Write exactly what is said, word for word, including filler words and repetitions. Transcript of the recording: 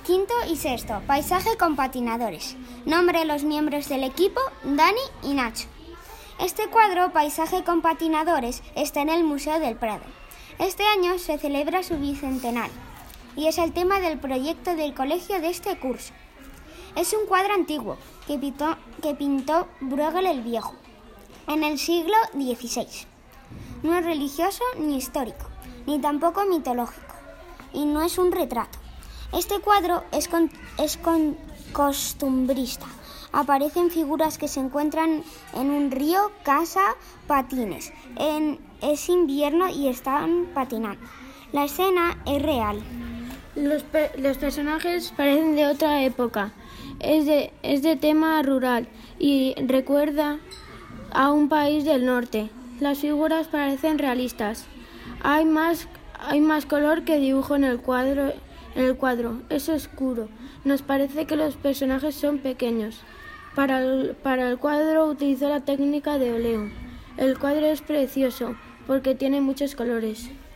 Quinto y sexto, paisaje con patinadores. Nombre de los miembros del equipo, Dani y Nacho. Este cuadro, Paisaje con patinadores, está en el Museo del Prado. Este año se celebra su bicentenario y es el tema del proyecto del colegio de este curso. Es un cuadro antiguo que pintó, que pintó Bruegel el Viejo en el siglo dieciséis. No es religioso ni histórico, ni tampoco mitológico, y no es un retrato. Este cuadro es, con, es con, costumbrista. Aparecen figuras que se encuentran en un río, casa, patines. En, es invierno y están patinando. La escena es real. Los, pe- los personajes parecen de otra época. Es de, es de tema rural y recuerda a un país del norte. Las figuras parecen realistas. Hay más, hay más color que dibujo en el cuadro. En el cuadro es oscuro. Nos parece que los personajes son pequeños. Para el, para el cuadro utilizó la técnica de óleo. El cuadro es precioso porque tiene muchos colores.